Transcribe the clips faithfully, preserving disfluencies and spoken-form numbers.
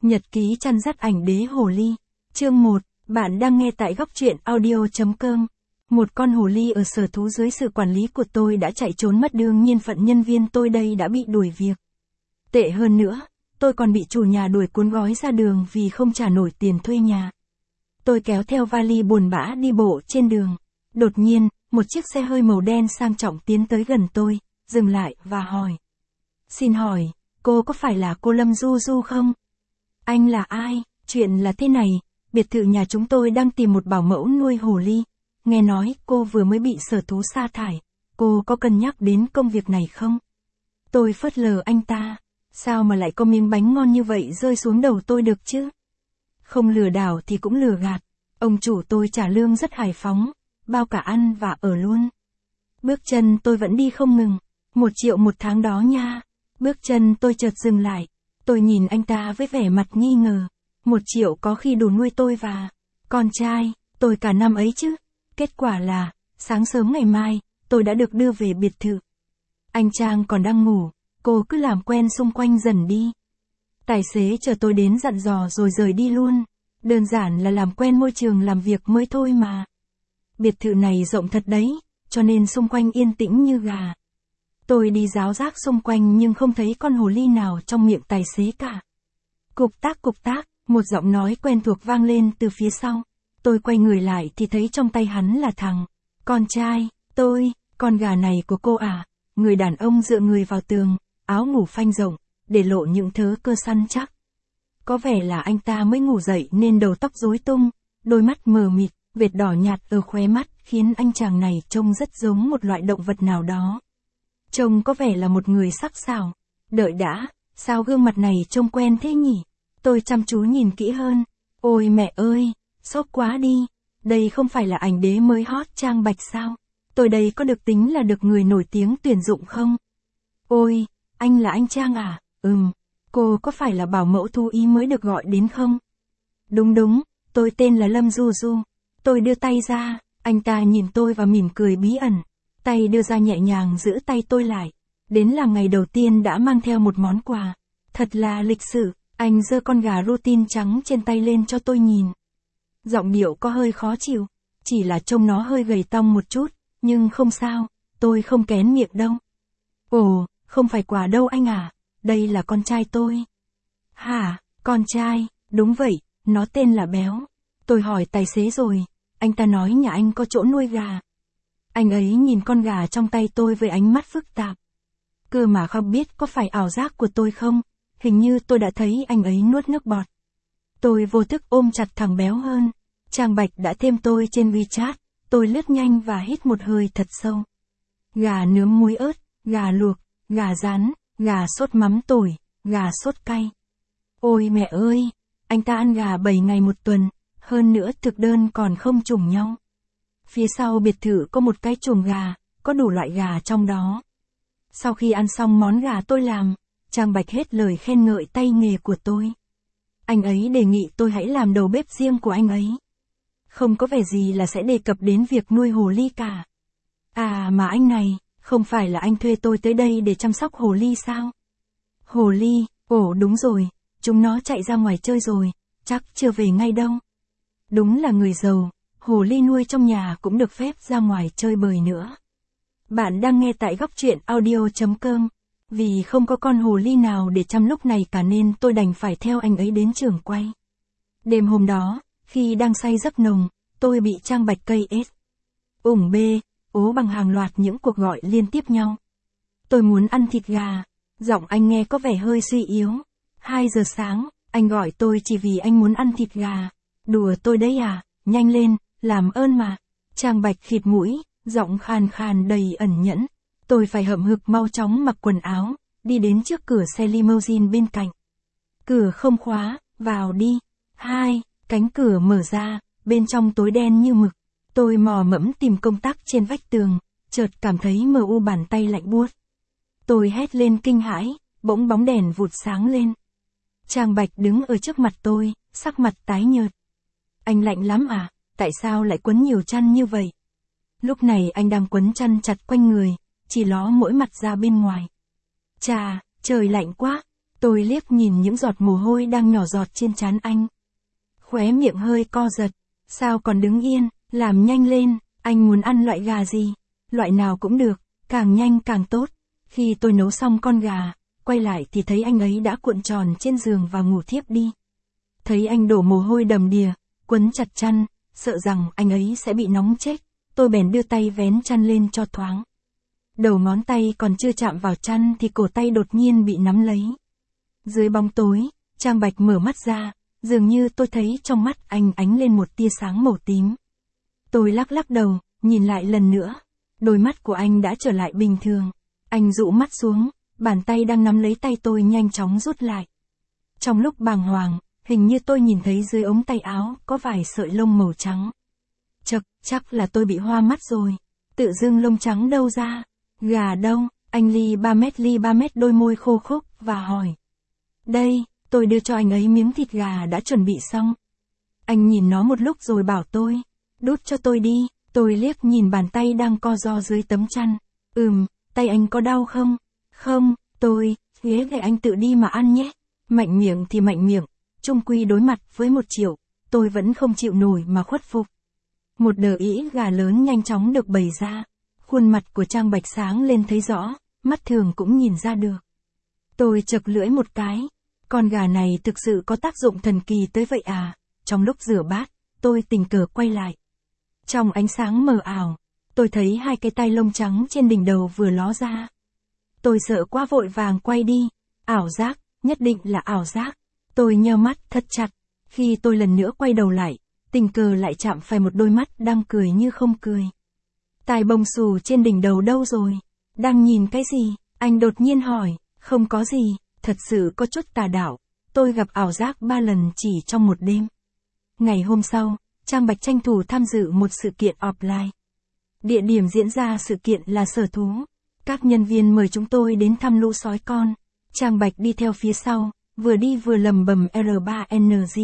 Nhật ký chăn dắt ảnh đế hồ ly. Chương một, bạn đang nghe tại góc truyện audio.com. Một con hồ ly ở sở thú dưới sự quản lý của tôi đã chạy trốn mất, đương nhiên phận nhân viên tôi đây đã bị đuổi việc. Tệ hơn nữa, tôi còn bị chủ nhà đuổi cuốn gói ra đường vì không trả nổi tiền thuê nhà. Tôi kéo theo vali buồn bã đi bộ trên đường. Đột nhiên, một chiếc xe hơi màu đen sang trọng tiến tới gần tôi, dừng lại và hỏi. Xin hỏi, cô có phải là cô Lâm Du Du không? Anh là ai? Chuyện là thế này, biệt thự nhà chúng tôi đang tìm một bảo mẫu nuôi hồ ly. Nghe nói cô vừa mới bị sở thú sa thải, cô có cân nhắc đến công việc này không? Tôi phớt lờ anh ta, sao mà lại có miếng bánh ngon như vậy rơi xuống đầu tôi được chứ? Không lừa đảo thì cũng lừa gạt, ông chủ tôi trả lương rất hài phóng, bao cả ăn và ở luôn. Bước chân tôi vẫn đi không ngừng, một triệu một tháng đó nha. Bước chân tôi chợt dừng lại, tôi nhìn anh ta với vẻ mặt nghi ngờ. Một triệu có khi đủ nuôi tôi và con trai, tôi cả năm ấy chứ. Kết quả là, sáng sớm ngày mai, tôi đã được đưa về biệt thự. Anh Trang còn đang ngủ, cô cứ làm quen xung quanh dần đi. Tài xế chờ tôi đến dặn dò rồi rời đi luôn. Đơn giản là làm quen môi trường làm việc mới thôi mà. Biệt thự này rộng thật đấy, cho nên xung quanh yên tĩnh như gà. Tôi đi ráo rác xung quanh nhưng không thấy con hồ ly nào trong miệng tài xế cả. Cục tác cục tác, một giọng nói quen thuộc vang lên từ phía sau. Tôi quay người lại thì thấy trong tay hắn là thằng con trai. Tôi, con gà này của cô à? Người đàn ông dựa người vào tường, áo ngủ phanh rộng, để lộ những thớ cơ săn chắc. Có vẻ là anh ta mới ngủ dậy nên đầu tóc rối tung, đôi mắt mờ mịt, vệt đỏ nhạt ở khóe mắt khiến anh chàng này trông rất giống một loại động vật nào đó. Trông có vẻ là một người sắc sảo. Đợi đã, sao gương mặt này trông quen thế nhỉ? Tôi chăm chú nhìn kỹ hơn. Ôi mẹ ơi, sốc quá đi. Đây không phải là ảnh đế mới hot Trang Bạch sao? Tôi đây có được tính là được người nổi tiếng tuyển dụng không? Ôi, anh là anh Trang à? Ừm, cô có phải là bảo mẫu thú y mới được gọi đến không? Đúng đúng, tôi tên là Lâm Du Du. Tôi đưa tay ra, anh ta nhìn tôi và mỉm cười bí ẩn. Tay đưa ra nhẹ nhàng giữ tay tôi lại. Đến là ngày đầu tiên đã mang theo một món quà. Thật là lịch sự, anh giơ con gà rotin trắng trên tay lên cho tôi nhìn. Giọng điệu có hơi khó chịu, chỉ là trông nó hơi gầy tong một chút, nhưng không sao, tôi không kén miệng đâu. Ồ, không phải quà đâu anh à, đây là con trai tôi. Hả, con trai, đúng vậy, nó tên là Béo. Tôi hỏi tài xế rồi, anh ta nói nhà anh có chỗ nuôi gà. Anh ấy nhìn con gà trong tay tôi với ánh mắt phức tạp. Cơ mà không biết có phải ảo giác của tôi không, hình như tôi đã thấy anh ấy nuốt nước bọt. Tôi vô thức ôm chặt thằng Béo hơn. Trang Bạch đã thêm tôi trên WeChat, tôi lướt nhanh và hít một hơi thật sâu. Gà nướng muối ớt, gà luộc, gà rán, gà sốt mắm tỏi, gà sốt cay. Ôi mẹ ơi, anh ta ăn gà bảy ngày một tuần, hơn nữa thực đơn còn không trùng nhau. Phía sau biệt thự có một cái chuồng gà, có đủ loại gà trong đó. Sau khi ăn xong món gà tôi làm, Trang Bạch hết lời khen ngợi tay nghề của tôi. Anh ấy đề nghị tôi hãy làm đầu bếp riêng của anh ấy. Không có vẻ gì là sẽ đề cập đến việc nuôi hồ ly cả. À mà anh này, không phải là anh thuê tôi tới đây để chăm sóc hồ ly sao? Hồ ly, ồ đúng rồi, chúng nó chạy ra ngoài chơi rồi, chắc chưa về ngay đâu. Đúng là người giàu, hồ ly nuôi trong nhà cũng được phép ra ngoài chơi bời nữa. Bạn đang nghe tại góc truyện audio.com. Vì không có con hồ ly nào để chăm lúc này cả nên tôi đành phải theo anh ấy đến trường quay. Đêm hôm đó, khi đang say giấc nồng, tôi bị Trang Bạch cây ết. Ủng bê, ố bằng hàng loạt những cuộc gọi liên tiếp nhau. Tôi muốn ăn thịt gà, giọng anh nghe có vẻ hơi suy yếu. Hai giờ sáng, anh gọi tôi chỉ vì anh muốn ăn thịt gà. Đùa tôi đấy à, nhanh lên, làm ơn mà. Trang Bạch khịt mũi, giọng khàn khàn đầy ẩn nhẫn. Tôi phải hậm hực mau chóng mặc quần áo, đi đến trước cửa xe limousine bên cạnh. Cửa không khóa, vào đi. Hai, cánh cửa mở ra, bên trong tối đen như mực. Tôi mò mẫm tìm công tắc trên vách tường, chợt cảm thấy mờ u bàn tay lạnh buốt. Tôi hét lên kinh hãi, bỗng bóng đèn vụt sáng lên. Trang Bạch đứng ở trước mặt tôi, sắc mặt tái nhợt. Anh lạnh lắm à, tại sao lại quấn nhiều chăn như vậy? Lúc này anh đang quấn chăn chặt quanh người, chỉ ló mỗi mặt ra bên ngoài. Chà, trời lạnh quá. Tôi liếc nhìn những giọt mồ hôi đang nhỏ giọt trên trán anh. Khóe miệng hơi co giật. Sao còn đứng yên, làm nhanh lên, anh muốn ăn loại gà gì? Loại nào cũng được, càng nhanh càng tốt. Khi tôi nấu xong con gà, quay lại thì thấy anh ấy đã cuộn tròn trên giường và ngủ thiếp đi. Thấy anh đổ mồ hôi đầm đìa, quấn chặt chăn, sợ rằng anh ấy sẽ bị nóng chết, tôi bèn đưa tay vén chăn lên cho thoáng. Đầu ngón tay còn chưa chạm vào chăn thì cổ tay đột nhiên bị nắm lấy. Dưới bóng tối, Trang Bạch mở mắt ra, dường như tôi thấy trong mắt anh ánh lên một tia sáng màu tím. Tôi lắc lắc đầu, nhìn lại lần nữa. Đôi mắt của anh đã trở lại bình thường. Anh dụ mắt xuống, bàn tay đang nắm lấy tay tôi nhanh chóng rút lại. Trong lúc bàng hoàng, hình như tôi nhìn thấy dưới ống tay áo có vài sợi lông màu trắng. Chậc, chắc là tôi bị hoa mắt rồi. Tự dưng lông trắng đâu ra? Gà đâu? Anh ly ba mét ly ba mét đôi môi khô khốc và hỏi. Đây, tôi đưa cho anh ấy miếng thịt gà đã chuẩn bị xong. Anh nhìn nó một lúc rồi bảo tôi. Đút cho tôi đi. Tôi liếc nhìn bàn tay đang co ro dưới tấm chăn. Ừm, tay anh có đau không? Không, tôi, thế để anh tự đi mà ăn nhé. Mạnh miệng thì mạnh miệng, chung quy đối mặt với một triệu, tôi vẫn không chịu nổi mà khuất phục. Một đờ ĩ gà lớn nhanh chóng được bày ra. Khuôn mặt của Trang Bạch sáng lên thấy rõ, mắt thường cũng nhìn ra được. Tôi chật lưỡi một cái. Con gà này thực sự có tác dụng thần kỳ tới vậy à? Trong lúc rửa bát, tôi tình cờ quay lại. Trong ánh sáng mờ ảo, tôi thấy hai cái tai lông trắng trên đỉnh đầu vừa ló ra. Tôi sợ quá vội vàng quay đi. Ảo giác, nhất định là ảo giác. Tôi nheo mắt thật chặt. Khi tôi lần nữa quay đầu lại, tình cờ lại chạm phải một đôi mắt đang cười như không cười. Tai bông xù trên đỉnh đầu đâu rồi? Đang nhìn cái gì? Anh đột nhiên hỏi. Không có gì, thật sự có chút tà đạo. Tôi gặp ảo giác ba lần chỉ trong một đêm. Ngày hôm sau, Trang Bạch tranh thủ tham dự một sự kiện offline. Địa điểm diễn ra sự kiện là sở thú. Các nhân viên mời chúng tôi đến thăm lũ sói con. Trang Bạch đi theo phía sau, vừa đi vừa lầm bầm R ba N G.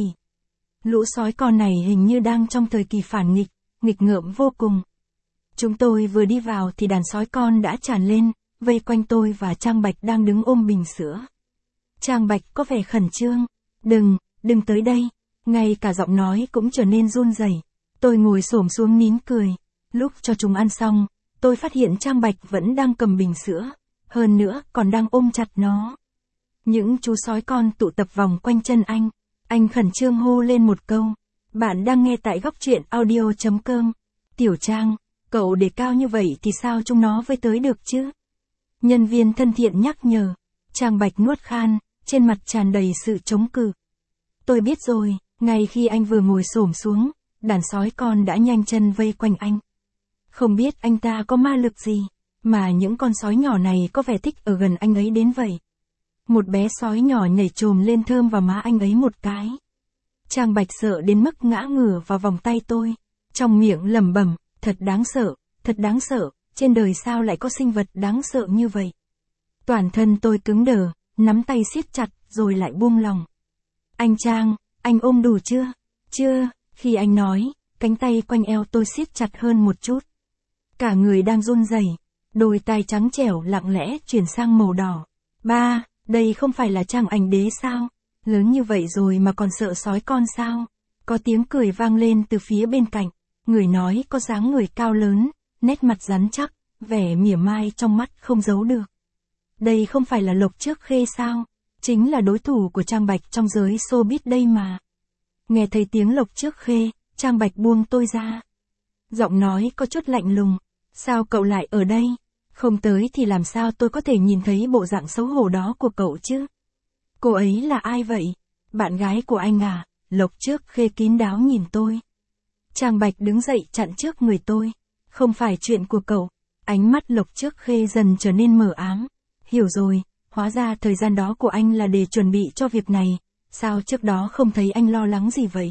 Lũ sói con này hình như đang trong thời kỳ phản nghịch, nghịch ngợm vô cùng. Chúng tôi vừa đi vào thì đàn sói con đã tràn lên, vây quanh tôi và Trang Bạch đang đứng ôm bình sữa. Trang Bạch có vẻ khẩn trương. Đừng, đừng tới đây. Ngay cả giọng nói cũng trở nên run rẩy. Tôi ngồi xổm xuống nín cười. Lúc cho chúng ăn xong, tôi phát hiện Trang Bạch vẫn đang cầm bình sữa. Hơn nữa còn đang ôm chặt nó. Những chú sói con tụ tập vòng quanh chân anh. Anh khẩn trương hô lên một câu. Bạn đang nghe tại góc truyện audio chấm com. Tiểu Trang, cậu để cao như vậy thì sao chúng nó với tới được chứ? Nhân viên thân thiện nhắc nhở. Trang Bạch nuốt khan, trên mặt tràn đầy sự chống cự. Tôi biết rồi, ngay khi anh vừa ngồi xổm xuống, đàn sói con đã nhanh chân vây quanh anh. Không biết anh ta có ma lực gì, mà những con sói nhỏ này có vẻ thích ở gần anh ấy đến vậy. Một bé sói nhỏ nhảy chồm lên thơm vào má anh ấy một cái. Trang Bạch sợ đến mức ngã ngửa vào vòng tay tôi, trong miệng lẩm bẩm, thật đáng sợ, thật đáng sợ, trên đời sao lại có sinh vật đáng sợ như vậy. Toàn thân tôi cứng đờ, nắm tay siết chặt, rồi lại buông lòng. Anh Trang, anh ôm đủ chưa? Chưa, khi anh nói, cánh tay quanh eo tôi siết chặt hơn một chút. Cả người đang run rẩy, đôi tai trắng trẻo lặng lẽ chuyển sang màu đỏ. Ba, đây không phải là Trang Ảnh Đế sao? Lớn như vậy rồi mà còn sợ sói con sao? Có tiếng cười vang lên từ phía bên cạnh. Người nói có dáng người cao lớn, nét mặt rắn chắc, vẻ mỉa mai trong mắt không giấu được. Đây không phải là Lộc Trước Khê sao? Chính là đối thủ của Trang Bạch trong giới showbiz đây mà. Nghe thấy tiếng Lộc Trước Khê, Trang Bạch buông tôi ra. Giọng nói có chút lạnh lùng. Sao cậu lại ở đây? Không tới thì làm sao tôi có thể nhìn thấy bộ dạng xấu hổ đó của cậu chứ? Cô ấy là ai vậy? Bạn gái của anh à? Lộc Trước Khê kín đáo nhìn tôi. Trang Bạch đứng dậy chặn trước người tôi. Không phải chuyện của cậu. Ánh mắt Lộc Trước Khê dần trở nên mờ ám. Hiểu rồi, hóa ra thời gian đó của anh là để chuẩn bị cho việc này. Sao trước đó không thấy anh lo lắng gì vậy?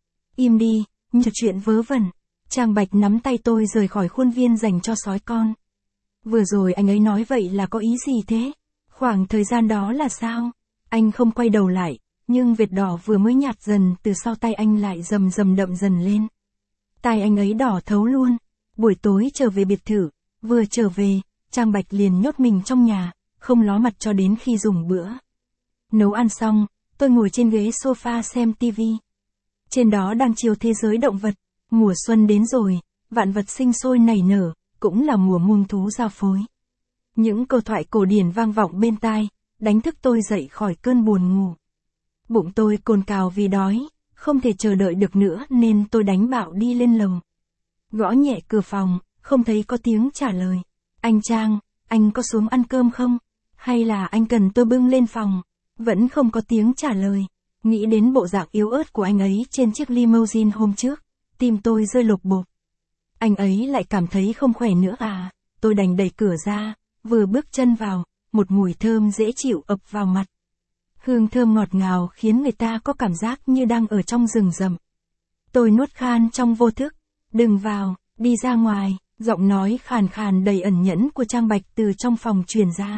Im đi, nhờ chuyện vớ vẩn. Trang Bạch nắm tay tôi rời khỏi khuôn viên dành cho sói con. Vừa rồi anh ấy nói vậy là có ý gì thế? Khoảng thời gian đó là sao? Anh không quay đầu lại, nhưng vệt đỏ vừa mới nhạt dần từ sau tay anh lại rầm rầm đậm dần lên. Tai anh ấy đỏ thấu luôn. Buổi tối trở về biệt thự, vừa trở về, Trang Bạch liền nhốt mình trong nhà, không ló mặt cho đến khi dùng bữa. Nấu ăn xong, tôi ngồi trên ghế sofa xem tivi. Trên đó đang chiếu thế giới động vật. Mùa xuân đến rồi, vạn vật sinh sôi nảy nở, cũng là mùa muông thú giao phối. Những câu thoại cổ điển vang vọng bên tai, đánh thức tôi dậy khỏi cơn buồn ngủ. Bụng tôi cồn cào vì đói, không thể chờ đợi được nữa nên tôi đánh bạo đi lên lầu. Gõ nhẹ cửa phòng, không thấy có tiếng trả lời. Anh Trang, anh có xuống ăn cơm không? Hay là anh cần tôi bưng lên phòng? Vẫn không có tiếng trả lời. Nghĩ đến bộ dạng yếu ớt của anh ấy trên chiếc limousine hôm trước, tim tôi rơi lột bột. Anh ấy lại cảm thấy không khỏe nữa à? Tôi đành đẩy cửa ra, vừa bước chân vào, một mùi thơm dễ chịu ập vào mặt. Hương thơm ngọt ngào khiến người ta có cảm giác như đang ở trong rừng rậm. Tôi nuốt khan trong vô thức. Đừng vào, đi ra ngoài, giọng nói khàn khàn đầy ẩn nhẫn của Trang Bạch từ trong phòng truyền ra.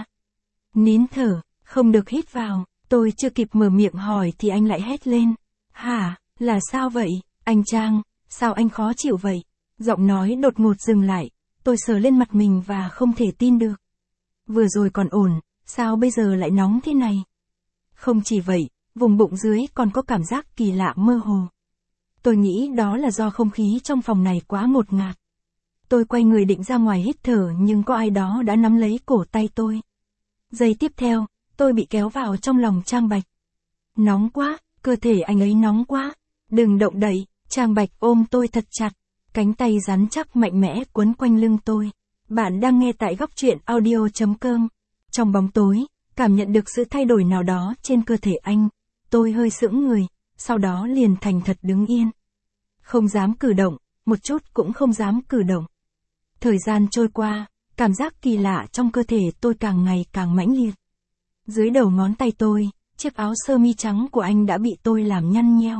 Nín thở, không được hít vào, tôi chưa kịp mở miệng hỏi thì anh lại hét lên. Hả, là sao vậy, anh Trang, sao anh khó chịu vậy? Giọng nói đột ngột dừng lại, tôi sờ lên mặt mình và không thể tin được. Vừa rồi còn ổn, sao bây giờ lại nóng thế này? Không chỉ vậy, vùng bụng dưới còn có cảm giác kỳ lạ mơ hồ. Tôi nghĩ đó là do không khí trong phòng này quá ngột ngạt. Tôi quay người định ra ngoài hít thở nhưng có ai đó đã nắm lấy cổ tay tôi. Giây tiếp theo, tôi bị kéo vào trong lòng Trang Bạch. Nóng quá, cơ thể anh ấy nóng quá. Đừng động đậy, Trang Bạch ôm tôi thật chặt. Cánh tay rắn chắc mạnh mẽ quấn quanh lưng tôi. Bạn đang nghe tại góc truyện audio chấm com. Trong bóng tối, cảm nhận được sự thay đổi nào đó trên cơ thể anh. Tôi hơi sững người, sau đó liền thành thật đứng yên. Không dám cử động, một chút cũng không dám cử động. Thời gian trôi qua, cảm giác kỳ lạ trong cơ thể tôi càng ngày càng mãnh liệt. Dưới đầu ngón tay tôi, chiếc áo sơ mi trắng của anh đã bị tôi làm nhăn nheo.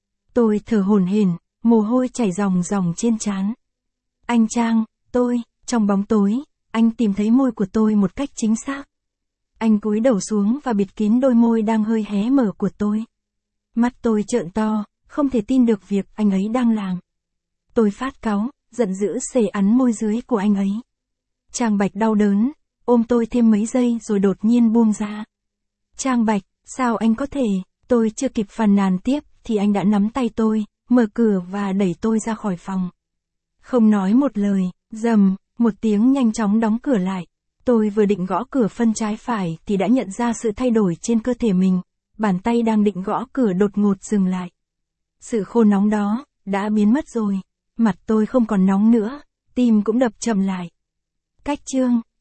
Tôi thở hổn hển, mồ hôi chảy ròng ròng trên trán. Anh Trang, tôi, trong bóng tối, anh tìm thấy môi của tôi một cách chính xác. Anh cúi đầu xuống và bịt kín đôi môi đang hơi hé mở của tôi. Mắt tôi trợn to, không thể tin được việc anh ấy đang làm. Tôi phát cáu, giận dữ xề ắn môi dưới của anh ấy. Trang Bạch đau đớn, ôm tôi thêm mấy giây rồi đột nhiên buông ra. Trang Bạch, sao anh có thể? Tôi chưa kịp phàn nàn tiếp thì anh đã nắm tay tôi, mở cửa và đẩy tôi ra khỏi phòng. Không nói một lời, rầm, một tiếng nhanh chóng đóng cửa lại. Tôi vừa định gõ cửa phân trái phải thì đã nhận ra sự thay đổi trên cơ thể mình. Bàn tay đang định gõ cửa đột ngột dừng lại. Sự khô nóng đó, đã biến mất rồi. Mặt tôi không còn nóng nữa, tim cũng đập chậm lại. Cách chương